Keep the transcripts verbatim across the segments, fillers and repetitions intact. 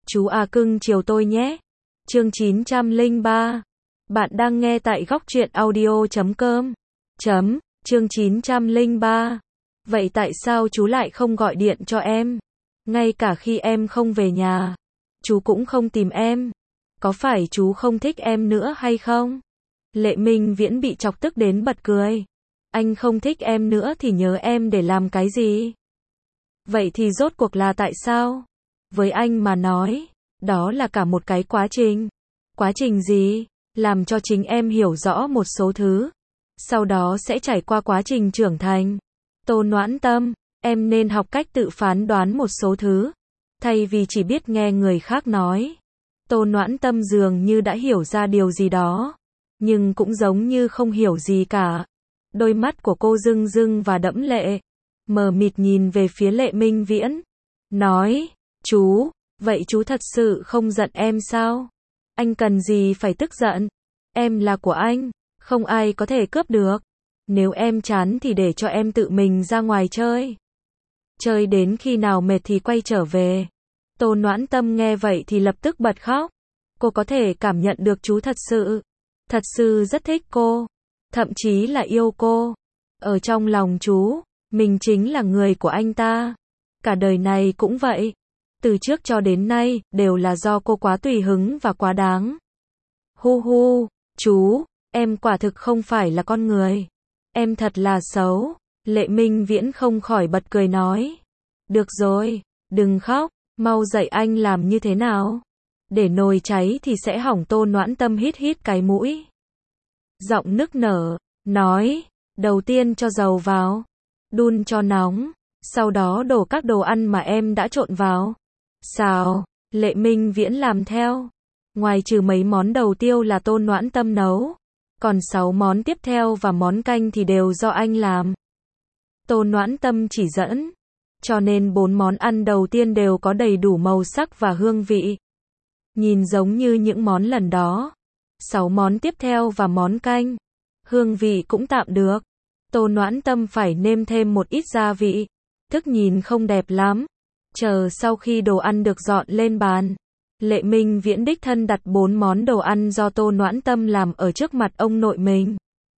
Chú à cưng chiều tôi nhé. Chương chín trăm lẻ ba. Bạn đang nghe tại góc truyện audio chấm com. Chấm, chương chín trăm lẻ ba. Vậy tại sao chú lại không gọi điện cho em? Ngay cả khi em không về nhà, chú cũng không tìm em. Có phải chú không thích em nữa hay không? Lệ Minh Viễn bị chọc tức đến bật cười. Anh không thích em nữa thì nhớ em để làm cái gì? Vậy thì rốt cuộc là tại sao? Với anh mà nói, đó là cả một cái quá trình. Quá trình gì? Làm cho chính em hiểu rõ một số thứ. Sau đó sẽ trải qua quá trình trưởng thành. Tô Noãn Tâm, em nên học cách tự phán đoán một số thứ, thay vì chỉ biết nghe người khác nói. Tô Noãn Tâm dường như đã hiểu ra điều gì đó, nhưng cũng giống như không hiểu gì cả. Đôi mắt của cô rưng rưng và đẫm lệ, mờ mịt nhìn về phía Lệ Minh Viễn. Nói, chú, vậy chú thật sự không giận em sao? Anh cần gì phải tức giận? Em là của anh, không ai có thể cướp được. Nếu em chán thì để cho em tự mình ra ngoài chơi. Chơi đến khi nào mệt thì quay trở về. Tô Noãn Tâm nghe vậy thì lập tức bật khóc. Cô có thể cảm nhận được chú thật sự, thật sự rất thích cô. Thậm chí là yêu cô. Ở trong lòng chú, mình chính là người của anh ta. Cả đời này cũng vậy. Từ trước cho đến nay, đều là do cô quá tùy hứng và quá đáng. Hu hu, chú, em quả thực không phải là con người. Em thật là xấu. Lệ Minh Viễn không khỏi bật cười nói. Được rồi, đừng khóc, mau dạy anh làm như thế nào. Để nồi cháy thì sẽ hỏng. Tô Noãn Tâm hít hít cái mũi. Giọng nức nở, nói, đầu tiên cho dầu vào, đun cho nóng, sau đó đổ các đồ ăn mà em đã trộn vào. Xào, Lệ Minh Viễn làm theo. Ngoài trừ mấy món đầu tiêu là Tô Noãn Tâm nấu, còn sáu món tiếp theo và món canh thì đều do anh làm. Tô Noãn Tâm chỉ dẫn, cho nên bốn món ăn đầu tiên đều có đầy đủ màu sắc và hương vị. Nhìn giống như những món lần đó. Sáu món tiếp theo và món canh, hương vị cũng tạm được. Tô Noãn Tâm phải nêm thêm một ít gia vị, thức nhìn không đẹp lắm. Chờ sau khi đồ ăn được dọn lên bàn, Lệ Minh Viễn đích thân đặt bốn món đồ ăn do Tô Noãn Tâm làm ở trước mặt ông nội mình.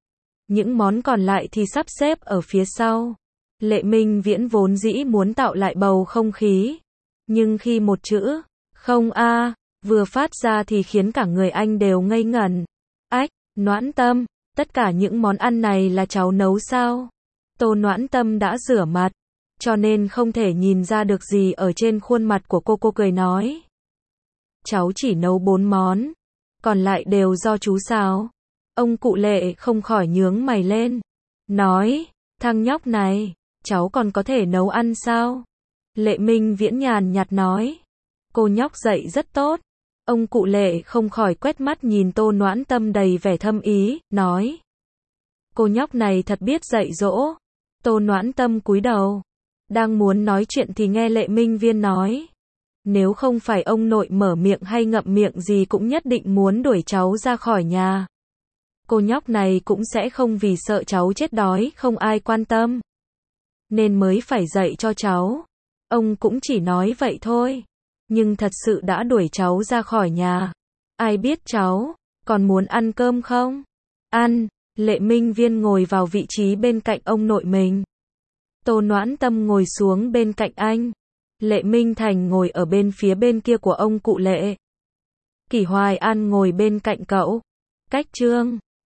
Những món còn lại thì sắp xếp ở phía sau. Lệ Minh Viễn vốn dĩ muốn tạo lại bầu không khí, nhưng khi một chữ không a vừa phát ra thì khiến cả người anh đều ngây ngẩn. Ách, Noãn Tâm, tất cả những món ăn này là cháu nấu sao? Tô Noãn Tâm đã rửa mặt, cho nên không thể nhìn ra được gì ở trên khuôn mặt của cô. Cô cười nói. Cháu chỉ nấu bốn món, còn lại đều do chú xào. Ông cụ Lệ không khỏi nhướng mày lên. Nói, thằng nhóc này, cháu còn có thể nấu ăn sao? Lệ Minh Viễn nhàn nhạt nói. Cô nhóc dạy rất tốt. Ông cụ Lệ không khỏi quét mắt nhìn Tô Noãn Tâm đầy vẻ thâm ý, nói. Cô nhóc này thật biết dạy dỗ. Tô Noãn Tâm cúi đầu, đang muốn nói chuyện thì nghe Lệ Minh Viễn nói. Nếu không phải ông nội mở miệng hay ngậm miệng gì cũng nhất định muốn đuổi cháu ra khỏi nhà. Cô nhóc này cũng sẽ không vì sợ cháu chết đói không ai quan tâm, nên mới phải dạy cho cháu. Ông cũng chỉ nói vậy thôi, nhưng thật sự đã đuổi cháu ra khỏi nhà. Ai biết cháu còn muốn ăn cơm không? Ăn. Lệ Minh Viễn ngồi vào vị trí bên cạnh ông nội mình. Tô Noãn Tâm ngồi xuống bên cạnh anh. Lệ Minh Thành ngồi ở bên phía bên kia của ông cụ Lệ. Kỷ Hoài An ngồi bên cạnh cậu. Cách Trương